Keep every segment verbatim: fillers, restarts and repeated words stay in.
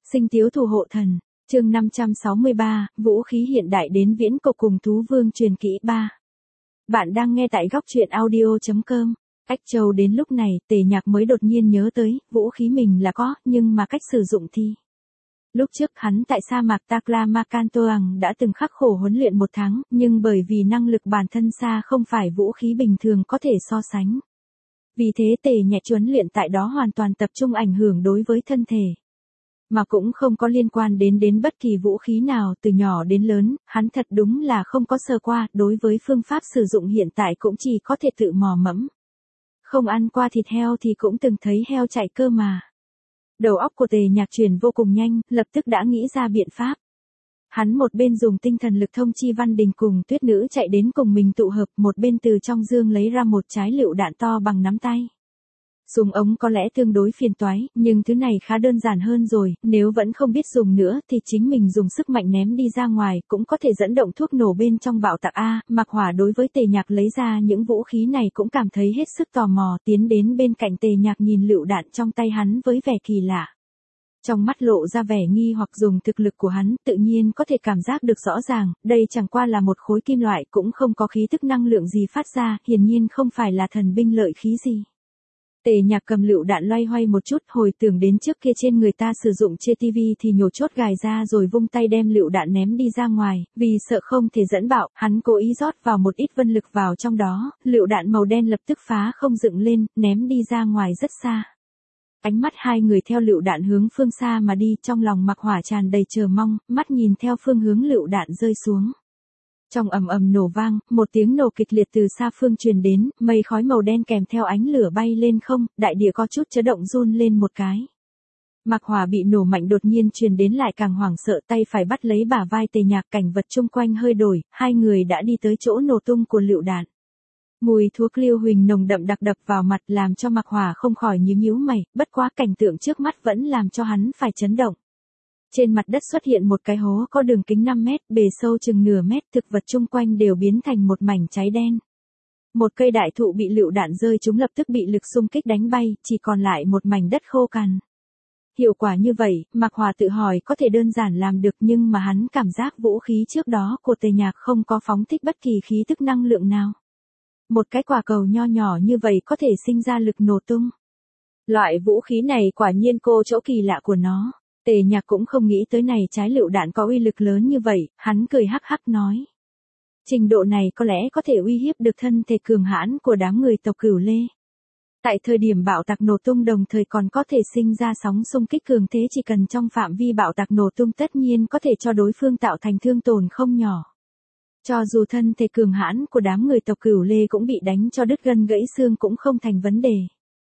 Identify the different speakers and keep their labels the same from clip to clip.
Speaker 1: Sinh tiếu thủ hộ thần, chương năm trăm sáu mươi ba, vũ khí hiện đại đến viễn cổ cùng thú vương truyền kỹ ba. Bạn đang nghe tại góc truyện audio chấm com. Ách Châu đến lúc này, Tề Nhạc mới đột nhiên nhớ tới, vũ khí mình là có, nhưng mà cách sử dụng thì... Lúc trước hắn tại sa mạc Taklamakantoang đã từng khắc khổ huấn luyện một tháng, nhưng bởi vì năng lực bản thân xa không phải vũ khí bình thường có thể so sánh. Vì thế Tề Nhạc huấn luyện tại đó hoàn toàn tập trung ảnh hưởng đối với thân thể. Mà cũng không có liên quan đến đến bất kỳ vũ khí nào từ nhỏ đến lớn, hắn thật đúng là không có sơ qua, đối với phương pháp sử dụng hiện tại cũng chỉ có thể tự mò mẫm. Không ăn qua thịt heo thì cũng từng thấy heo chạy cơ mà. Đầu óc của Tề Nhạc chuyển vô cùng nhanh, lập tức đã nghĩ ra biện pháp. Hắn một bên dùng tinh thần lực thông chi Văn Đình cùng Tuyết Nữ chạy đến cùng mình tụ hợp, một bên từ trong dương lấy ra một trái lựu đạn to bằng nắm tay. Dùng ống có lẽ tương đối phiền toái, nhưng thứ này khá đơn giản hơn rồi, nếu vẫn không biết dùng nữa thì chính mình dùng sức mạnh ném đi ra ngoài, cũng có thể dẫn động thuốc nổ bên trong bạo tạc A. Mạc Hỏa đối với Tề Nhạc lấy ra những vũ khí này cũng cảm thấy hết sức tò mò, tiến đến bên cạnh Tề Nhạc nhìn lựu đạn trong tay hắn với vẻ kỳ lạ. Trong mắt lộ ra vẻ nghi hoặc, dùng thực lực của hắn, tự nhiên có thể cảm giác được rõ ràng, đây chẳng qua là một khối kim loại, cũng không có khí tức năng lượng gì phát ra, hiển nhiên không phải là thần binh lợi khí gì. Tề Nhạc cầm lựu đạn loay hoay một chút, hồi tưởng đến trước kia trên người ta sử dụng trên tivi thì nhổ chốt gài ra rồi vung tay đem lựu đạn ném đi ra ngoài, vì sợ không thể dẫn bạo, hắn cố ý rót vào một ít vân lực vào trong đó, lựu đạn màu đen lập tức phá không dựng lên, ném đi ra ngoài rất xa. Ánh mắt hai người theo lựu đạn hướng phương xa mà đi, trong lòng Mạc Hỏa tràn đầy chờ mong, mắt nhìn theo phương hướng lựu đạn rơi xuống. Trong ầm ầm nổ vang, một tiếng nổ kịch liệt từ xa phương truyền đến, mây khói màu đen kèm theo ánh lửa bay lên không, đại địa có chút chấn động run lên một cái. Mạc Hỏa bị nổ mạnh đột nhiên truyền đến lại càng hoảng sợ, tay phải bắt lấy bả vai Tề Nhạc, cảnh vật chung quanh hơi đổi, hai người đã đi tới chỗ nổ tung của lựu đạn. Mùi thuốc liêu huỳnh nồng đậm đặc đập vào mặt làm cho Mạc Hỏa không khỏi nhíu nhíu mày, bất quá cảnh tượng trước mắt vẫn làm cho hắn phải chấn động. Trên mặt đất xuất hiện một cái hố có đường kính năm mét, bề sâu chừng nửa mét, thực vật chung quanh đều biến thành một mảnh cháy đen. Một cây đại thụ bị lựu đạn rơi trúng lập tức bị lực xung kích đánh bay, chỉ còn lại một mảnh đất khô cằn. Hiệu quả như vậy, Mạc Hỏa tự hỏi có thể đơn giản làm được, nhưng mà hắn cảm giác vũ khí trước đó của Tề Nhạc không có phóng thích bất kỳ khí tức năng lượng nào. Một cái quả cầu nho nhỏ như vậy có thể sinh ra lực nổ tung. Loại vũ khí này quả nhiên cô chỗ kỳ lạ của nó. Tề Nhạc cũng không nghĩ tới này trái lựu đạn có uy lực lớn như vậy, hắn cười hắc hắc nói. Trình độ này có lẽ có thể uy hiếp được thân thể cường hãn của đám người tộc Cửu Lê. Tại thời điểm bạo tạc nổ tung đồng thời còn có thể sinh ra sóng xung kích cường thế, chỉ cần trong phạm vi bạo tạc nổ tung tất nhiên có thể cho đối phương tạo thành thương tổn không nhỏ. Cho dù thân thể cường hãn của đám người tộc Cửu Lê cũng bị đánh cho đứt gân gãy xương cũng không thành vấn đề.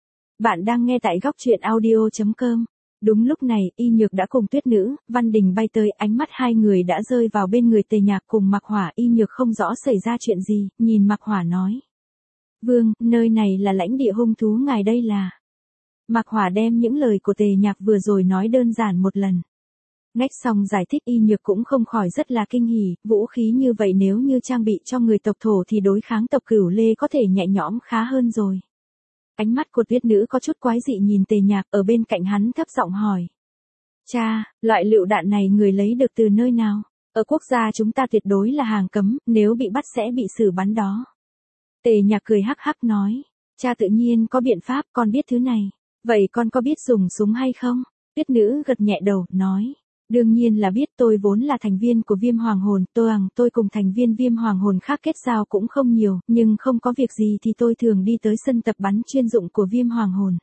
Speaker 1: Bạn đang nghe tại góc truyện audio chấm com. Đúng lúc này, Y Nhược đã cùng Tuyết Nữ, Văn Đình bay tới, ánh mắt hai người đã rơi vào bên người Tề Nhạc cùng Mạc Hỏa. Y Nhược không rõ xảy ra chuyện gì, nhìn Mạc Hỏa nói. Vương, nơi này là lãnh địa hung thú, ngài đây là... Mạc Hỏa đem những lời của Tề Nhạc vừa rồi nói đơn giản một lần. Ngách xong giải thích, Y Nhược cũng không khỏi rất là kinh hỉ, vũ khí như vậy nếu như trang bị cho người tộc Thổ thì đối kháng tộc Cửu Lê có thể nhẹ nhõm khá hơn rồi. Ánh mắt của Tuyết Nữ có chút quái dị nhìn Tề Nhạc, ở bên cạnh hắn thấp giọng hỏi. Cha, loại lựu đạn này người lấy được từ nơi nào? Ở quốc gia chúng ta tuyệt đối là hàng cấm, nếu bị bắt sẽ bị xử bắn đó. Tề Nhạc cười hắc hắc nói. Cha tự nhiên có biện pháp, con biết thứ này. Vậy con có biết dùng súng hay không? Tuyết Nữ gật nhẹ đầu, nói. Đương nhiên là biết, tôi vốn là thành viên của Viêm Hoàng Hồn, tôi, tôi cùng thành viên Viêm Hoàng Hồn khác kết giao cũng không nhiều, nhưng không có việc gì thì tôi thường đi tới sân tập bắn chuyên dụng của Viêm Hoàng Hồn.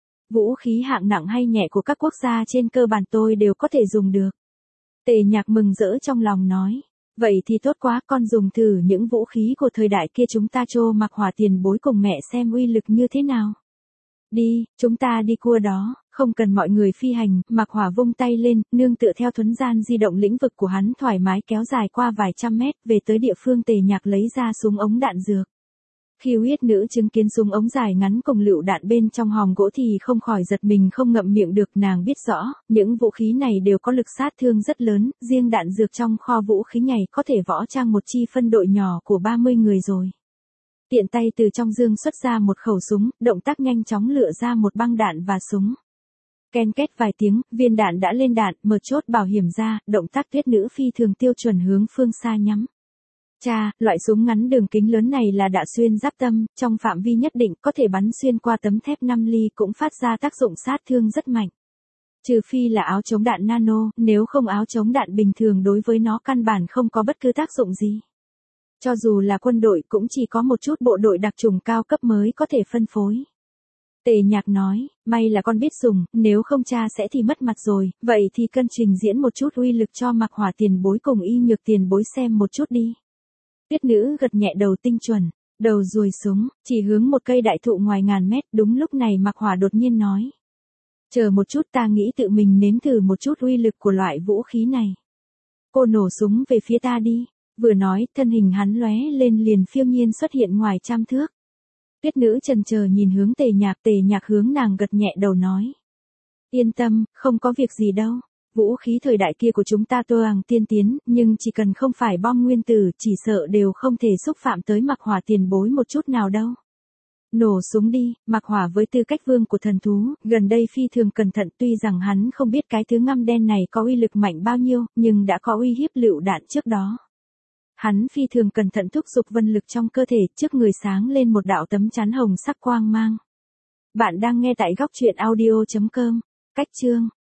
Speaker 1: Vũ khí hạng nặng hay nhẹ của các quốc gia trên cơ bản tôi đều có thể dùng được. Tề Nhạc mừng rỡ trong lòng nói, vậy thì tốt quá, con dùng thử những vũ khí của thời đại kia chúng ta cho Mạc Hỏa tiền bối cùng mẹ xem uy lực như thế nào. Đi, chúng ta đi cua đó, không cần mọi người phi hành. Mạc Hỏa vung tay lên, nương tựa theo thuấn gian di động lĩnh vực của hắn thoải mái kéo dài qua vài trăm mét, về tới địa phương. Tề Nhạc lấy ra súng ống đạn dược. Khi Huyết Nữ chứng kiến súng ống dài ngắn cùng lựu đạn bên trong hòm gỗ thì không khỏi giật mình không ngậm miệng được, nàng biết rõ, những vũ khí này đều có lực sát thương rất lớn, riêng đạn dược trong kho vũ khí này có thể võ trang một chi phân đội nhỏ của ba mươi người rồi. Tiện tay từ trong dương xuất ra một khẩu súng, động tác nhanh chóng lựa ra một băng đạn và súng. Ken két vài tiếng, viên đạn đã lên đạn, mở chốt bảo hiểm ra, động tác tuyết nữ phi thường tiêu chuẩn hướng phương xa nhắm. Cha, loại súng ngắn đường kính lớn này là đạn xuyên giáp tâm, trong phạm vi nhất định có thể bắn xuyên qua tấm thép năm ly cũng phát ra tác dụng sát thương rất mạnh. Trừ phi là áo chống đạn nano, nếu không áo chống đạn bình thường đối với nó căn bản không có bất cứ tác dụng gì. Cho dù là quân đội cũng chỉ có một chút bộ đội đặc trùng cao cấp mới có thể phân phối. Tề Nhạc nói, may là con biết dùng, nếu không cha sẽ thì mất mặt rồi, vậy thì cân trình diễn một chút uy lực cho Mạc Hỏa tiền bối cùng Y Nhược tiền bối xem một chút đi. Tuyết nữ gật nhẹ đầu tinh chuẩn, đầu ruồi súng, chỉ hướng một cây đại thụ ngoài ngàn mét, đúng lúc này Mạc Hỏa đột nhiên nói. Chờ một chút, ta nghĩ tự mình nếm thử một chút uy lực của loại vũ khí này. Cô nổ súng về phía ta đi, vừa nói, thân hình hắn lóe lên liền phiêu nhiên xuất hiện ngoài trăm thước. Tuyết nữ chần chờ nhìn hướng Tề Nhạc, Tề Nhạc hướng nàng gật nhẹ đầu nói. Yên tâm, không có việc gì đâu. Vũ khí thời đại kia của chúng ta toang tiên tiến, nhưng chỉ cần không phải bom nguyên tử, chỉ sợ đều không thể xúc phạm tới Mạc Hỏa tiền bối một chút nào đâu. Nổ súng đi, Mạc Hỏa với tư cách vương của thần thú, gần đây phi thường cẩn thận, tuy rằng hắn không biết cái thứ ngăm đen này có uy lực mạnh bao nhiêu, nhưng đã có uy hiếp lựu đạn trước đó. Hắn phi thường cẩn thận thúc giục vân lực trong cơ thể, trước người sáng lên một đạo tấm chắn hồng sắc quang mang. Bạn đang nghe tại góc truyện audio chấm com. Cách chương